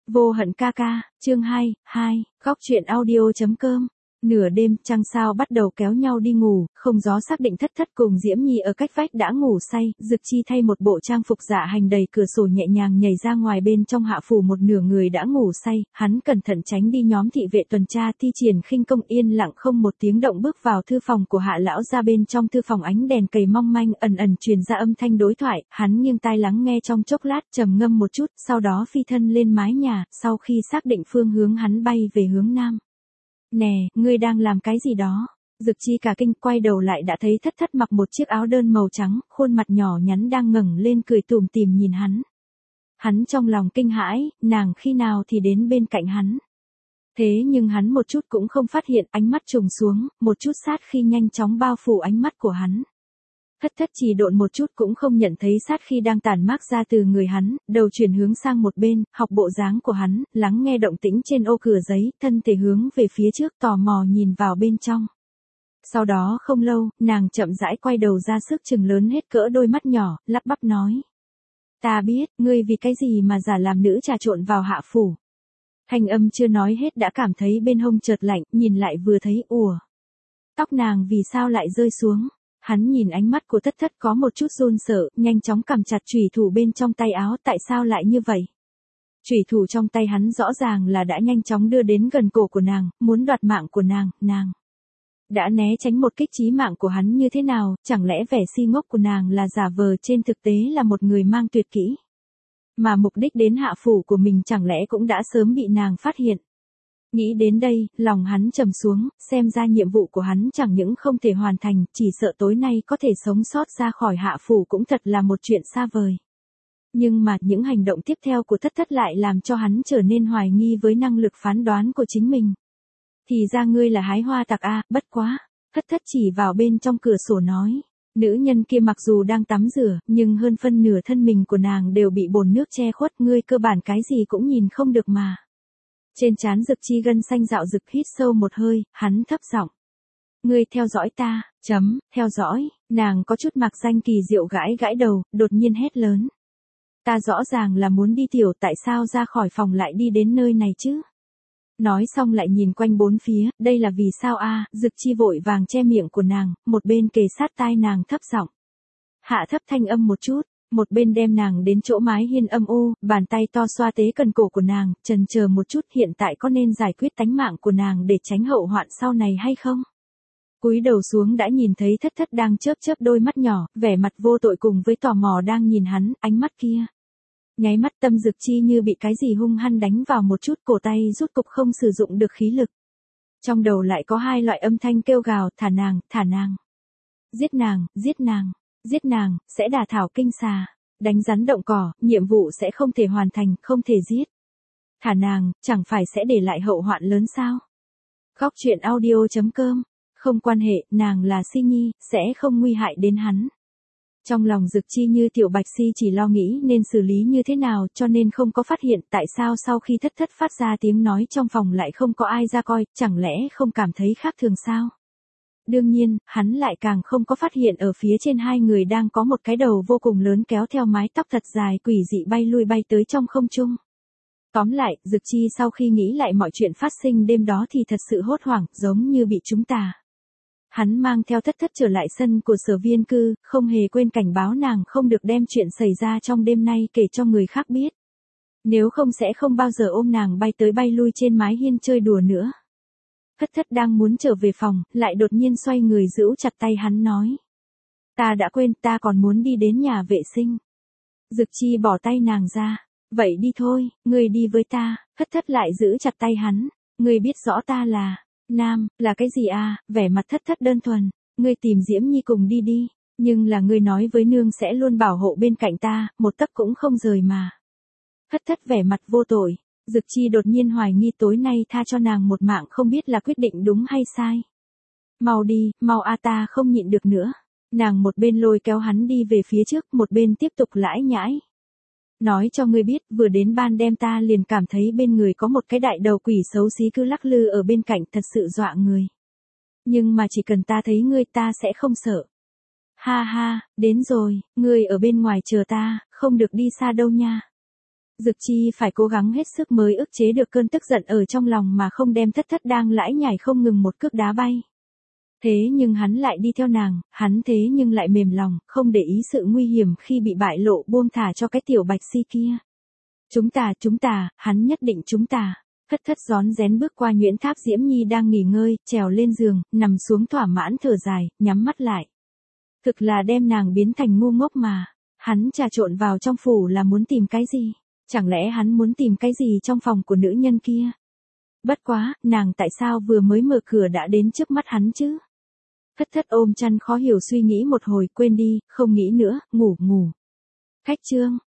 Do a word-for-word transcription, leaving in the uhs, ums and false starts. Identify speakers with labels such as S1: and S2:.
S1: Vô hận ca ca, chương hai, hai, góc truyện audio.com. Nửa đêm, trăng sao bắt đầu kéo nhau đi ngủ, không gió xác định Thất Thất cùng Diễm Nhi ở cách vách đã ngủ say, Dực Chi thay một bộ trang phục dạ hành đầy cửa sổ nhẹ nhàng nhảy ra ngoài bên trong hạ phủ một nửa người đã ngủ say, hắn cẩn thận tránh đi nhóm thị vệ tuần tra thi triển khinh công yên lặng không một tiếng động bước vào thư phòng của Hạ lão ra bên trong thư phòng ánh đèn cầy mong manh ẩn ẩn truyền ra âm thanh đối thoại, hắn nghiêng tai lắng nghe trong chốc lát trầm ngâm một chút, sau đó phi thân lên mái nhà, sau khi xác định phương hướng hắn bay về hướng nam. Nè, ngươi đang làm cái gì đó? Dực Chi cả kinh quay đầu lại đã thấy Thất Thất mặc một chiếc áo đơn màu trắng, khuôn mặt nhỏ nhắn đang ngẩng lên cười tủm tỉm nhìn hắn. Hắn trong lòng kinh hãi, nàng khi nào thì đến bên cạnh hắn. Thế nhưng hắn một chút cũng không phát hiện, ánh mắt trùng xuống, một chút sát khi nhanh chóng bao phủ ánh mắt của hắn. Thất Thất chỉ độn một chút cũng không nhận thấy sát khi đang tản mát ra từ người hắn, đầu chuyển hướng sang một bên, học bộ dáng của hắn, lắng nghe động tĩnh trên ô cửa giấy, thân thể hướng về phía trước tò mò nhìn vào bên trong. Sau đó không lâu, nàng chậm rãi quay đầu ra sức chừng lớn hết cỡ đôi mắt nhỏ, lắp bắp nói. Ta biết, ngươi vì cái gì mà giả làm nữ trà trộn vào hạ phủ. Thanh âm chưa nói hết đã cảm thấy bên hông chợt lạnh, nhìn lại vừa thấy ùa. Tóc nàng vì sao lại rơi xuống. Hắn nhìn ánh mắt của Thất Thất có một chút run sợ, nhanh chóng cầm chặt chủy thủ bên trong tay áo, tại sao lại như vậy? Chủy thủ trong tay hắn rõ ràng là đã nhanh chóng đưa đến gần cổ của nàng, muốn đoạt mạng của nàng, nàng đã né tránh một kích chí mạng của hắn như thế nào, chẳng lẽ vẻ si ngốc của nàng là giả vờ, trên thực tế là một người mang tuyệt kỹ. Mà mục đích đến hạ phủ của mình chẳng lẽ cũng đã sớm bị nàng phát hiện. Nghĩ đến đây, lòng hắn trầm xuống, xem ra nhiệm vụ của hắn chẳng những không thể hoàn thành, chỉ sợ tối nay có thể sống sót ra khỏi hạ phủ cũng thật là một chuyện xa vời. Nhưng mà những hành động tiếp theo của Thất Thất lại làm cho hắn trở nên hoài nghi với năng lực phán đoán của chính mình. Thì ra ngươi là hái hoa tặc a, bất quá. Thất Thất chỉ vào bên trong cửa sổ nói. Nữ nhân kia mặc dù đang tắm rửa, nhưng hơn phân nửa thân mình của nàng đều bị bồn nước che khuất, ngươi cơ bản cái gì cũng nhìn không được mà. Trên trán Dực Chi gân xanh dạo rực hít sâu một hơi, hắn thấp giọng. Ngươi theo dõi ta, chấm, theo dõi, nàng có chút mạc danh kỳ diệu gãi gãi đầu, đột nhiên hét lớn. Ta rõ ràng là muốn đi tiểu, tại sao ra khỏi phòng lại đi đến nơi này chứ? Nói xong lại nhìn quanh bốn phía, đây là vì sao a? À? Dực Chi vội vàng che miệng của nàng, một bên kề sát tai nàng thấp giọng. Hạ thấp thanh âm một chút. Một bên đem nàng đến chỗ mái hiên âm u, bàn tay to xoa tế cần cổ của nàng, chần chờ một chút hiện tại có nên giải quyết tánh mạng của nàng để tránh hậu hoạn sau này hay không? Cúi đầu xuống đã nhìn thấy Thất Thất đang chớp chớp đôi mắt nhỏ, vẻ mặt vô tội cùng với tò mò đang nhìn hắn, ánh mắt kia. Nháy mắt tâm Dực Chi như bị cái gì hung hăng đánh vào một chút, cổ tay rút cục không sử dụng được khí lực. Trong đầu lại có hai loại âm thanh kêu gào, thả nàng, thả nàng. Giết nàng, giết nàng. Giết nàng, sẽ đả thảo kinh xà, đánh rắn động cỏ, nhiệm vụ sẽ không thể hoàn thành, không thể giết. Thả nàng, chẳng phải sẽ để lại hậu hoạn lớn sao? Góc truyện audio.com, không quan hệ, nàng là Si Nhi, sẽ không nguy hại đến hắn. Trong lòng Dực Chi như tiểu bạch si chỉ lo nghĩ nên xử lý như thế nào cho nên không có phát hiện tại sao sau khi Thất Thất phát ra tiếng nói trong phòng lại không có ai ra coi, chẳng lẽ không cảm thấy khác thường sao? Đương nhiên, hắn lại càng không có phát hiện ở phía trên hai người đang có một cái đầu vô cùng lớn kéo theo mái tóc thật dài quỷ dị bay lui bay tới trong không trung. Tóm lại, Dực Chi sau khi nghĩ lại mọi chuyện phát sinh đêm đó thì thật sự hốt hoảng, giống như bị trúng tà. Hắn mang theo Thất Thất trở lại sân của Sở Viên Cư, không hề quên cảnh báo nàng không được đem chuyện xảy ra trong đêm nay kể cho người khác biết. Nếu không sẽ không bao giờ ôm nàng bay tới bay lui trên mái hiên chơi đùa nữa. Thất Thất đang muốn trở về phòng, lại đột nhiên xoay người giữ chặt tay hắn nói. Ta đã quên, ta còn muốn đi đến nhà vệ sinh. Dực Chi bỏ tay nàng ra. Vậy đi thôi, ngươi đi với ta. Thất Thất lại giữ chặt tay hắn. Ngươi biết rõ ta là, nam, là cái gì à, vẻ mặt Thất Thất đơn thuần. Ngươi tìm Diễm Nhi cùng đi đi. Nhưng là ngươi nói với nương sẽ luôn bảo hộ bên cạnh ta, một tấc cũng không rời mà. Thất Thất vẻ mặt vô tội. Dực Chi đột nhiên hoài nghi tối nay tha cho nàng một mạng không biết là quyết định đúng hay sai. Mau đi, mau a ta không nhịn được nữa. Nàng một bên lôi kéo hắn đi về phía trước, một bên tiếp tục lãi nhãi. Nói cho ngươi biết, vừa đến ban đêm ta liền cảm thấy bên người có một cái đại đầu quỷ xấu xí cứ lắc lư ở bên cạnh, thật sự dọa người. Nhưng mà chỉ cần ta thấy ngươi ta sẽ không sợ. Ha ha, đến rồi, ngươi ở bên ngoài chờ ta, không được đi xa đâu nha. Dực Chi phải cố gắng hết sức mới ức chế được cơn tức giận ở trong lòng mà không đem thất thất đang lãi nhải không ngừng một cước đá bay. Thế nhưng hắn lại đi theo nàng, hắn thế nhưng lại mềm lòng, không để ý sự nguy hiểm khi bị bại lộ buông thả cho cái tiểu bạch si kia. Chúng ta, chúng ta, hắn nhất định chúng ta. Thất thất rón rén bước qua Nguyễn Tháp Diễm Nhi đang nghỉ ngơi, trèo lên giường, nằm xuống thỏa mãn thở dài, nhắm mắt lại. Thực là đem nàng biến thành ngu ngốc mà. Hắn trà trộn vào trong phủ là muốn tìm cái gì? Chẳng lẽ hắn muốn tìm cái gì trong phòng của nữ nhân kia? Bất quá, nàng tại sao vừa mới mở cửa đã đến trước mắt hắn chứ? Thất thất ôm chăn khó hiểu suy nghĩ một hồi, quên đi, không nghĩ nữa, ngủ ngủ. Khách trương.